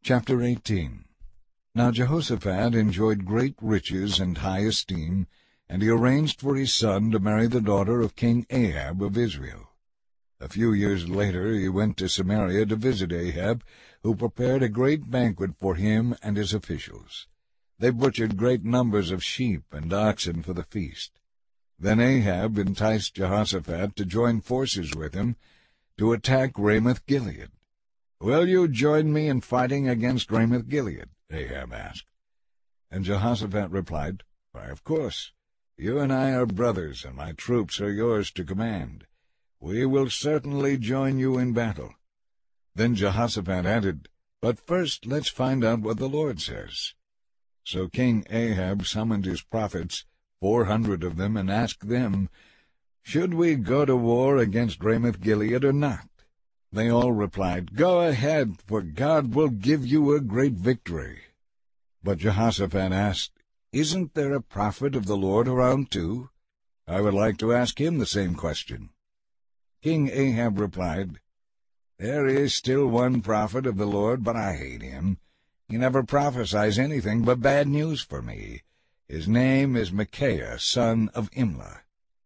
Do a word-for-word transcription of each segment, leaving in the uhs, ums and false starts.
Chapter eighteen. Now Jehoshaphat enjoyed great riches and high esteem, and he arranged for his son to marry the daughter of King Ahab of Israel. A few years later he went to Samaria to visit Ahab, who prepared a great banquet for him and his officials. They butchered great numbers of sheep and oxen for the feast. Then Ahab enticed Jehoshaphat to join forces with him to attack Ramoth-Gilead. "Will you join me in fighting against Ramoth-Gilead?" Ahab asked. And Jehoshaphat replied, "Why, of course. You and I are brothers, and my troops are yours to command. We will certainly join you in battle." Then Jehoshaphat added, "But first let's find out what the Lord says." So King Ahab summoned his prophets, four hundred of them, and asked them, "Should we go to war against Ramoth-Gilead or not?" They all replied, "Go ahead, for God will give you a great victory." But Jehoshaphat asked, "Isn't there a prophet of the Lord around too? I would like to ask him the same question." King Ahab replied, "There is still one prophet of the Lord, but I hate him. He never prophesies anything but bad news for me. His name is Micaiah, son of Imlah."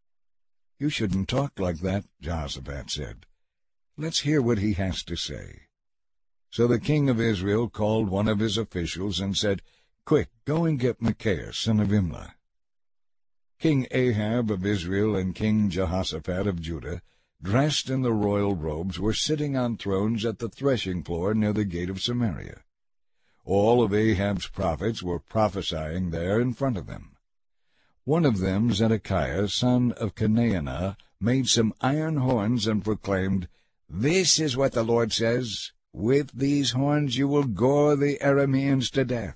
"You shouldn't talk like that," Jehoshaphat said. "Let's hear what he has to say." So the king of Israel called one of his officials and said, "Quick, go and get Micaiah, son of Imlah." King Ahab of Israel and King Jehoshaphat of Judah, dressed in the royal robes, were sitting on thrones at the threshing floor near the gate of Samaria. All of Ahab's prophets were prophesying there in front of them. One of them, Zedekiah, son of Chenaanah, made some iron horns and proclaimed, "This is what the Lord says, with these horns you will gore the Arameans to death."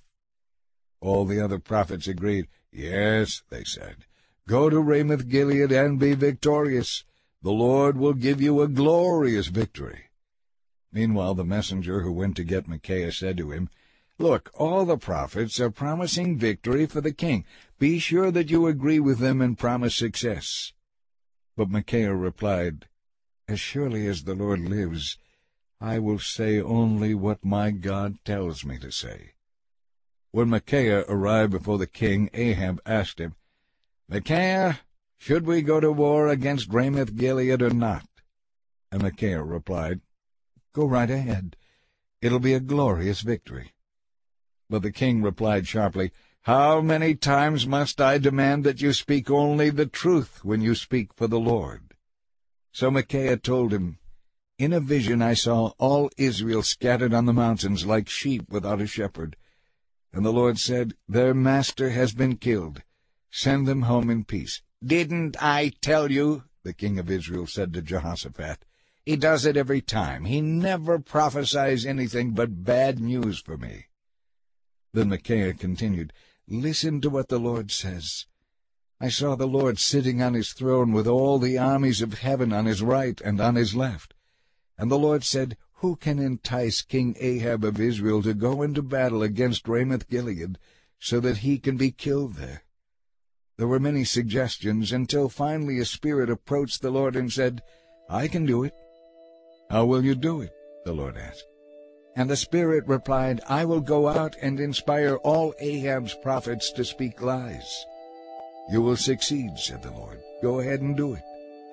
All the other prophets agreed. "Yes," they said, "go to Ramoth-Gilead and be victorious. The Lord will give you a glorious victory." Meanwhile the messenger who went to get Micaiah said to him, "Look, all the prophets are promising victory for the king. Be sure that you agree with them and promise success." But Micaiah replied, "As surely as the Lord lives, I will say only what my God tells me to say." When Micaiah arrived before the king, Ahab asked him, "Micaiah, should we go to war against Ramoth-Gilead or not?" And Micaiah replied, "Go right ahead. It'll be a glorious victory." But the king replied sharply, "How many times must I demand that you speak only the truth when you speak for the Lord?" So Micaiah told him, "In a vision I saw all Israel scattered on the mountains like sheep without a shepherd. And the Lord said, 'Their master has been killed. Send them home in peace.'" "Didn't I tell you?" the king of Israel said to Jehoshaphat. "He does it every time. He never prophesies anything but bad news for me." Then Micaiah continued, "Listen to what the Lord says. I saw the Lord sitting on his throne with all the armies of heaven on his right and on his left. And the Lord said, 'Who can entice King Ahab of Israel to go into battle against Ramoth-Gilead, so that he can be killed there?' There were many suggestions, until finally a spirit approached the Lord and said, 'I can do it.'" "How will you do it?" the Lord asked. And the Spirit replied, "I will go out and inspire all Ahab's prophets to speak lies." "You will succeed," said the Lord. "Go ahead and do it."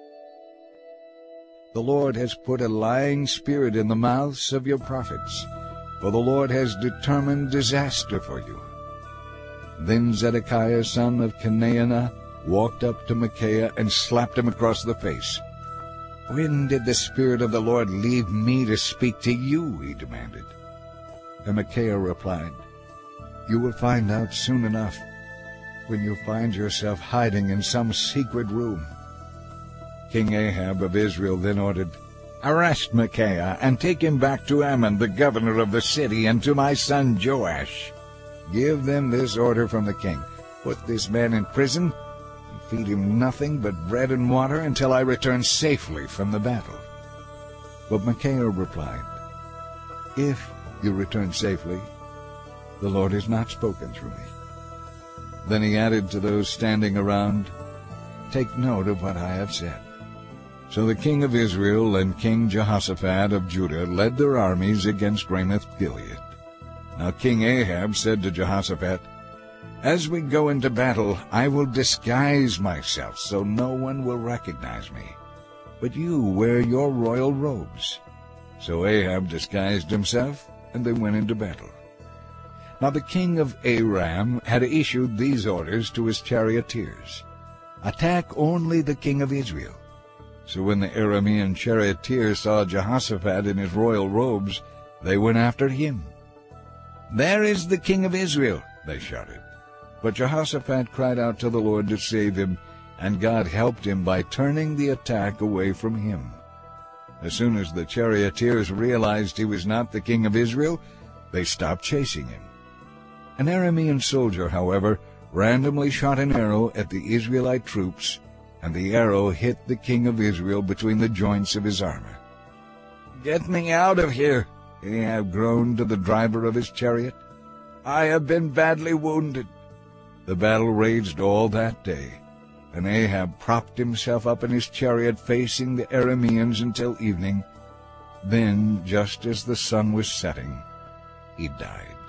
"The Lord has put a lying spirit in the mouths of your prophets, for the Lord has determined disaster for you." Then Zedekiah, son of Chenaanah, walked up to Micaiah and slapped him across the face. "When did the Spirit of the Lord leave me to speak to you?" he demanded. And Micaiah replied, "You will find out soon enough, when you find yourself hiding in some secret room." King Ahab of Israel then ordered, "Arrest Micaiah and take him back to Ammon, the governor of the city, and to my son Joash. Give them this order from the king: Put this man in prison, feed him nothing but bread and water until I return safely from the battle." But Micaiah replied, "If you return safely, the Lord has not spoken through me." Then he added to those standing around, "Take note of what I have said." So the king of Israel and King Jehoshaphat of Judah led their armies against Ramoth-Gilead. Now King Ahab said to Jehoshaphat, "As we go into battle, I will disguise myself so no one will recognize me. But you wear your royal robes." So Ahab disguised himself, and they went into battle. Now the king of Aram had issued these orders to his charioteers: "Attack only the king of Israel." So when the Aramean charioteers saw Jehoshaphat in his royal robes, they went after him. "There is the king of Israel," they shouted. But Jehoshaphat cried out to the Lord to save him, and God helped him by turning the attack away from him. As soon as the charioteers realized he was not the king of Israel, they stopped chasing him. An Aramean soldier, however, randomly shot an arrow at the Israelite troops, and the arrow hit the king of Israel between the joints of his armor. "Get me out of here," Ahab groaned to the driver of his chariot. "I have been badly wounded." The battle raged all that day, and Ahab propped himself up in his chariot facing the Arameans until evening. Then, just as the sun was setting, he died.